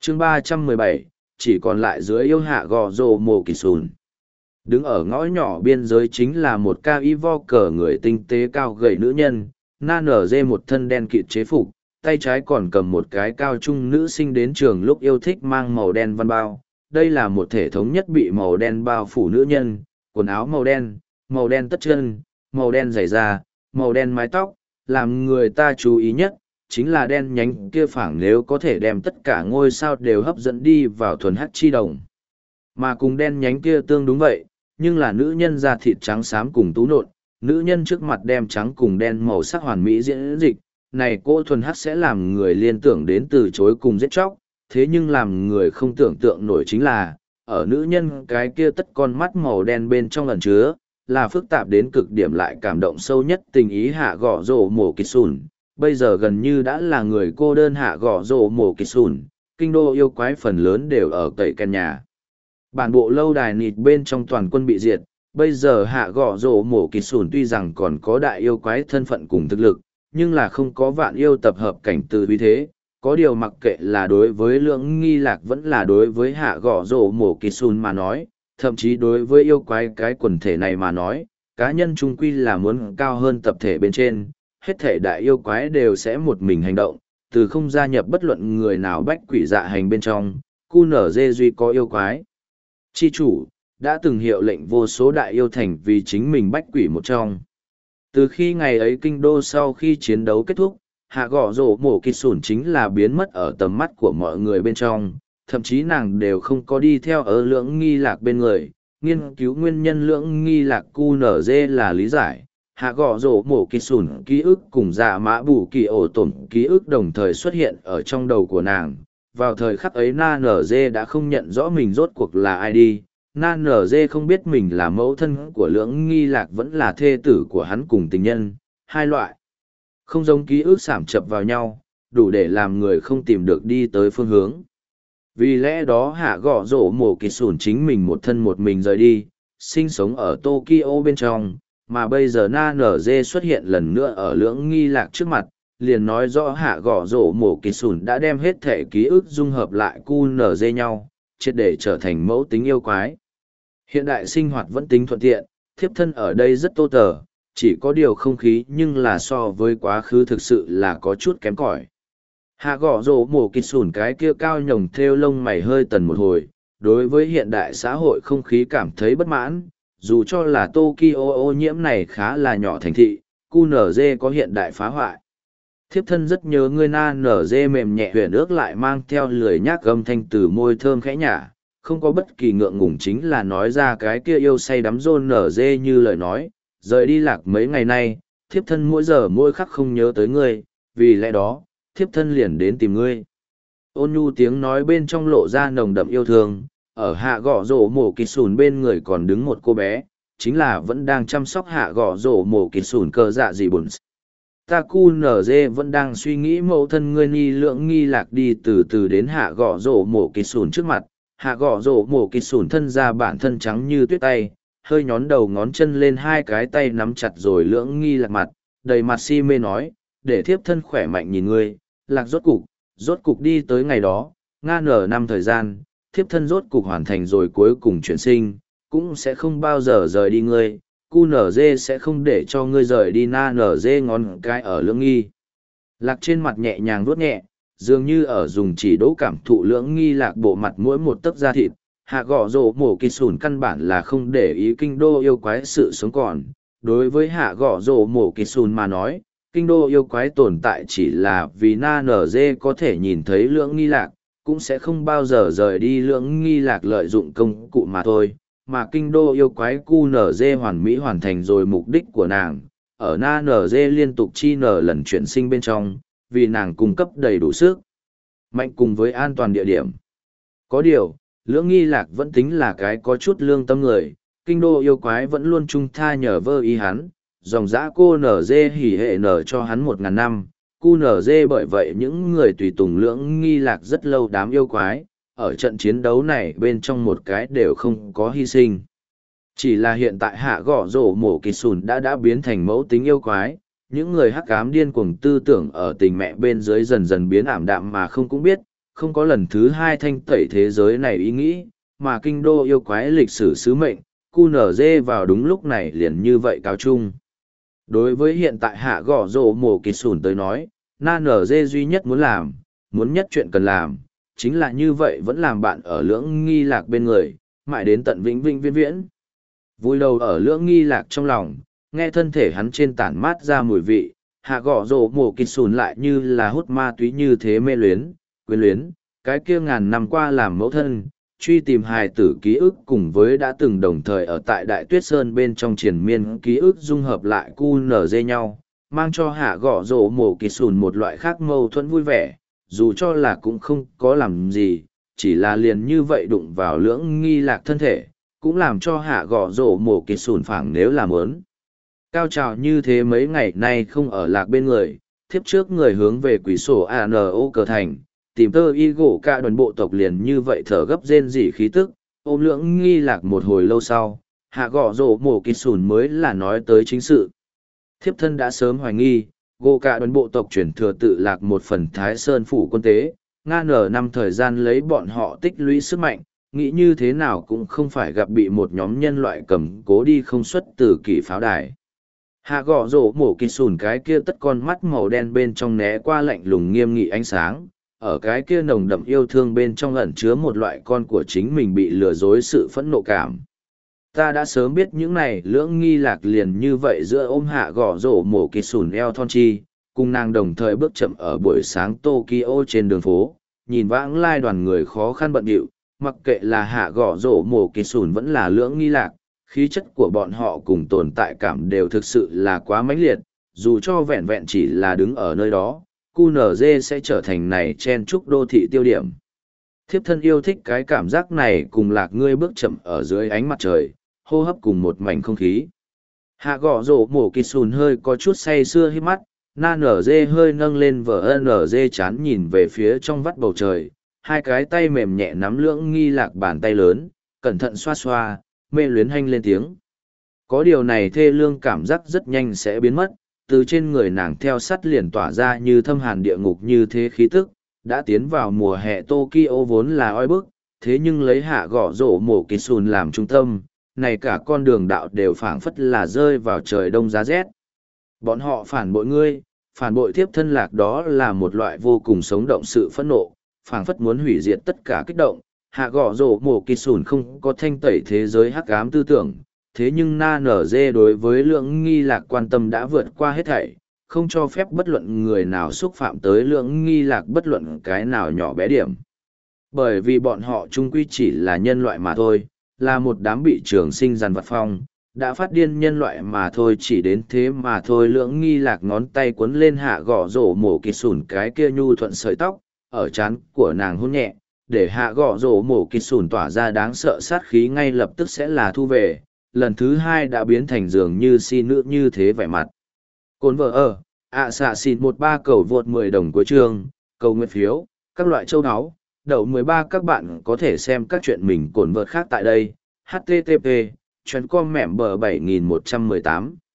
chương 317, chỉ còn lại dưới yêu hạ gò rồ mồ kỳ sùn. Đứng ở ngõ nhỏ biên giới chính là một cao y vo cờ người tinh tế cao gầy nữ nhân, na nở dê một thân đen kịt chế phục, tay trái còn cầm một cái cao trung nữ sinh đến trường lúc yêu thích mang màu đen văn bao. Đây là một thể thống nhất bị màu đen bao phủ nữ nhân, quần áo màu đen tất chân, màu đen giày da, màu đen mái tóc, làm người ta chú ý nhất, chính là đen nhánh kia phảng nếu có thể đem tất cả ngôi sao đều hấp dẫn đi vào thuần hắc chi đồng. Mà cùng đen nhánh kia tương đúng vậy, nhưng là nữ nhân da thịt trắng xám cùng tú nộn, nữ nhân trước mặt đem trắng cùng đen màu sắc hoàn mỹ diễn dịch, này cô thuần hắc sẽ làm người liên tưởng đến từ chối cùng giết chóc, thế nhưng làm người không tưởng tượng nổi chính là, ở nữ nhân cái kia tất con mắt màu đen bên trong ẩn chứa, là phức tạp đến cực điểm lại cảm động sâu nhất tình ý hạ gõ rổ mổ kịch sùn. Bây giờ gần như đã là người cô đơn hạ gõ rổ mổ kịch sùn, kinh đô yêu quái phần lớn đều ở cậy căn nhà. Bản bộ lâu đài nịt bên trong toàn quân bị diệt, bây giờ hạ gõ rổ mổ kịch sùn tuy rằng còn có đại yêu quái thân phận cùng thực lực, nhưng là không có vạn yêu tập hợp cảnh từ vì thế. Có điều mặc kệ là đối với Lưỡng Nghi Lạc vẫn là đối với hạ gõ rổ mổ kịch sùn mà nói, thậm chí đối với yêu quái cái quần thể này mà nói, cá nhân trung quy là muốn cao hơn tập thể bên trên, hết thể đại yêu quái đều sẽ một mình hành động, từ không gia nhập bất luận người nào bách quỷ dạ hành bên trong, cu nở dê duy có yêu quái. Chi chủ, đã từng hiệu lệnh vô số đại yêu thành vì chính mình bách quỷ một trong. Từ khi ngày ấy kinh đô sau khi chiến đấu kết thúc, hạ gõ rổ mổ kịch sủn chính là biến mất ở tầm mắt của mọi người bên trong, thậm chí nàng đều không có đi theo ở Lưỡng Nghi Lạc bên người, nghiên cứu nguyên nhân Lưỡng Nghi Lạc cu nở dê là lý giải. Hạ gõ rổ mổ kịch sủn ký ức cùng dạ mã bù kỳ ổ tổn ký ức đồng thời xuất hiện ở trong đầu của nàng. Vào thời khắc ấy na nở dê đã không nhận rõ mình rốt cuộc là ai đi. Na nở dê không biết mình là mẫu thân của Lưỡng Nghi Lạc vẫn là thê tử của hắn cùng tình nhân, hai loại. Không giống ký ức sảm chập vào nhau, đủ để làm người không tìm được đi tới phương hướng. Vì lẽ đó hạ gõ rổ mổ kịch sủn chính mình một thân một mình rời đi, sinh sống ở Tokyo bên trong, mà bây giờ na nở dê xuất hiện lần nữa ở Lưỡng Nghi Lạc trước mặt, liền nói rõ hạ gõ rổ mổ kịch sủn đã đem hết thể ký ức dung hợp lại cu nở dê nhau, triệt để trở thành mẫu tính yêu quái. Hiện đại sinh hoạt vẫn tính thuận tiện, thiếp thân ở đây rất tô tờ, chỉ có điều không khí nhưng là so với quá khứ thực sự là có chút kém cỏi. Hạ gõ rổ mổ kịch sủn cái kia cao nhồng thêu lông mày hơi tần một hồi, đối với hiện đại xã hội không khí cảm thấy bất mãn, dù cho là Tokyo ô nhiễm này khá là nhỏ thành thị, QNZ có hiện đại phá hoại. Thiếp thân rất nhớ ngươi na nở dê mềm nhẹ huyền ước lại mang theo lười nhác âm thanh từ môi thơm khẽ nhả, không có bất kỳ ngượng ngùng chính là nói ra cái kia yêu say đắm rôn nở dê như lời nói, rời đi lạc mấy ngày nay, thiếp thân mỗi giờ mỗi khắc không nhớ tới ngươi, vì lẽ đó, thiếp thân liền đến tìm ngươi. Ôn nhu tiếng nói bên trong lộ ra nồng đậm yêu thương, ở hạ gõ rổ mổ kịch sùn bên người còn đứng một cô bé, chính là vẫn đang chăm sóc hạ gõ rổ mổ kịch sùn cờ dạ gì bùn. Ta cu nở dê vẫn đang suy nghĩ mẫu thân ngươi ni Lưỡng Nghi Lạc đi từ từ đến hạ gõ rổ mổ kịch sùn trước mặt, hạ gõ rổ mổ kịch sùn thân ra bản thân trắng như tuyết tay, hơi nhón đầu ngón chân lên hai cái tay nắm chặt rồi Lưỡng Nghi Lạc mặt, đầy mặt si mê nói, để thiếp thân khỏe mạnh nhìn ngươi, Lạc rốt cục đi tới ngày đó, nga nở năm thời gian, thiếp thân rốt cục hoàn thành rồi cuối cùng chuyển sinh, cũng sẽ không bao giờ rời đi ngươi, cu nở dê sẽ không để cho ngươi rời đi na nở dê ngón cái ở Lưỡng Nghi Lạc trên mặt nhẹ nhàng vuốt nhẹ, dường như ở dùng chỉ đỗ cảm thụ Lưỡng Nghi Lạc bộ mặt mỗi một tấc da thịt, hạ gõ rổ mổ kịch sùn căn bản là không để ý kinh đô yêu quái sự sống còn. Đối với hạ gõ rổ mổ kịch sùn mà nói, kinh đô yêu quái tồn tại chỉ là vì na nở dê có thể nhìn thấy Lưỡng Nghi Lạc, cũng sẽ không bao giờ rời đi Lưỡng Nghi Lạc lợi dụng công cụ mà thôi. Mà kinh đô yêu quái cu nở dê hoàn mỹ hoàn thành rồi mục đích của nàng, ở na nở dê liên tục chi nở lần chuyển sinh bên trong, vì nàng cung cấp đầy đủ sức mạnh cùng với an toàn địa điểm. Có điều, Lưỡng Nghi Lạc vẫn tính là cái có chút lương tâm người, kinh đô yêu quái vẫn luôn trung tha nhờ vơ ý hắn, dòng dã cô nở dê hỉ hệ nở cho hắn 1000 năm, cu nở dê bởi vậy những người tùy tùng Lưỡng Nghi Lạc rất lâu đám yêu quái, ở trận chiến đấu này bên trong một cái đều không có hy sinh. Chỉ là hiện tại hạ gõ rổ mổ kịch sùn đã biến thành mẫu tính yêu quái, những người hắc ám điên cuồng tư tưởng ở tình mẹ bên dưới dần dần biến ảm đạm mà không cũng biết, không có lần thứ hai thanh tẩy thế giới này ý nghĩ, mà kinh đô yêu quái lịch sử sứ mệnh, QNZ vào đúng lúc này liền như vậy cáo chung. Đối với hiện tại hạ gõ rổ mổ kịt sùn tới nói, NNZ duy nhất muốn làm, muốn nhất chuyện cần làm, chính là như vậy vẫn làm bạn ở lưỡng nghi lạc bên người, mãi đến tận vĩnh vĩnh viễn viễn. Vui đầu ở lưỡng nghi lạc trong lòng, nghe thân thể hắn trên tản mát ra mùi vị, hạ gõ rổ mổ kịt sùn lại như là hút ma túy như thế mê luyến, quyến luyến, cái kia ngàn năm qua làm mẫu thân, truy tìm hài tử ký ức cùng với đã từng đồng thời ở tại Đại Tuyết Sơn bên trong triền miên ký ức dung hợp lại QNZ nhau, mang cho hạ gõ rổ mổ kịt sùn một loại khác mâu thuẫn vui vẻ, dù cho là cũng không có làm gì, chỉ là liền như vậy đụng vào lưỡng nghi lạc thân thể, cũng làm cho hạ gõ rổ mổ kịt sùn phảng nếu làm ớn. Cao trào như thế mấy ngày nay không ở lạc bên người, thiếp trước người hướng về quỷ sổ ANO cờ thành, tìm tơ y gỗ cả đoàn bộ tộc liền như vậy thở gấp rên rỉ khí tức, ôm lưỡng nghi lạc một hồi lâu sau, hạ gõ rổ mổ kịt sùn mới là nói tới chính sự. Thiếp thân đã sớm hoài nghi, gỗ cả đoàn bộ tộc chuyển thừa tự lạc một phần Thái Sơn phủ quân tế, ngang ở năm thời gian lấy bọn họ tích lũy sức mạnh, nghĩ như thế nào cũng không phải gặp bị một nhóm nhân loại cầm cố đi không xuất từ kỷ pháo đài. Hạ gõ rổ mổ kịt sùn cái kia tất con mắt màu đen bên trong né qua lạnh lùng nghiêm nghị ánh sáng, ở cái kia nồng đậm yêu thương bên trong ẩn chứa một loại con của chính mình bị lừa dối sự phẫn nộ cảm. Ta đã sớm biết những này lưỡng nghi lạc liền như vậy giữa ôm hạ gõ rổ mổ kịt sùn eo thon chi, cùng nàng đồng thời bước chậm ở buổi sáng Tokyo trên đường phố, nhìn vãng lai đoàn người khó khăn bận điệu, mặc kệ là hạ gõ rổ mổ kịt sùn vẫn là lưỡng nghi lạc, khí chất của bọn họ cùng tồn tại cảm đều thực sự là quá mãnh liệt, dù cho vẹn vẹn chỉ là đứng ở nơi đó, QNZ sẽ trở thành này chen trúc đô thị tiêu điểm. Thiếp thân yêu thích cái cảm giác này cùng lạc ngươi bước chậm ở dưới ánh mặt trời, hô hấp cùng một mảnh không khí. Hạ gõ rổ mổ kịt sùn hơi có chút say sưa hít mắt, NNZ hơi nâng lên vở NNZ chán nhìn về phía trong vắt bầu trời, hai cái tay mềm nhẹ nắm lưỡng nghi lạc bàn tay lớn, cẩn thận xoa xoa, mê luyến hanh lên tiếng. Có điều này thê lương cảm giác rất nhanh sẽ biến mất, từ trên người nàng theo sắt liền tỏa ra như thâm hàn địa ngục như thế khí tức, đã tiến vào mùa hè Tokyo vốn là oi bức, thế nhưng lấy hạ gõ rổ mổ kịt sùn làm trung tâm, này cả con đường đạo đều phảng phất là rơi vào trời đông giá rét. Bọn họ phản bội ngươi, phản bội thiếp thân lạc đó là một loại vô cùng sống động sự phẫn nộ, phảng phất muốn hủy diệt tất cả kích động. Hạ gõ rổ mổ kịt sùn không có thanh tẩy thế giới hắc ám tư tưởng, thế nhưng na nở dê đối với lượng nghi lạc quan tâm đã vượt qua hết thảy, không cho phép bất luận người nào xúc phạm tới lượng nghi lạc bất luận cái nào nhỏ bé điểm. Bởi vì bọn họ chung quy chỉ là nhân loại mà thôi, là một đám bị trường sinh dằn vặt phong, đã phát điên nhân loại mà thôi, chỉ đến thế mà thôi. Lượng nghi lạc ngón tay quấn lên hạ gõ rổ mổ kịt sùn cái kia nhu thuận sợi tóc, ở trán của nàng hôn nhẹ, để hạ gõ rổ mổ kịt sùn tỏa ra đáng sợ sát khí ngay lập tức sẽ là thu về, lần thứ hai đã biến thành dường như si nữ như thế vẻ mặt. Cồn vợ ở, xạ xịn 13 cầu vượt 10 đồng cuối chương, cầu nguyện phiếu, các loại châu áo, đậu 13 các bạn có thể xem các chuyện mình cồn vợt khác tại đây, http, chuyến com mẹm bờ 7118.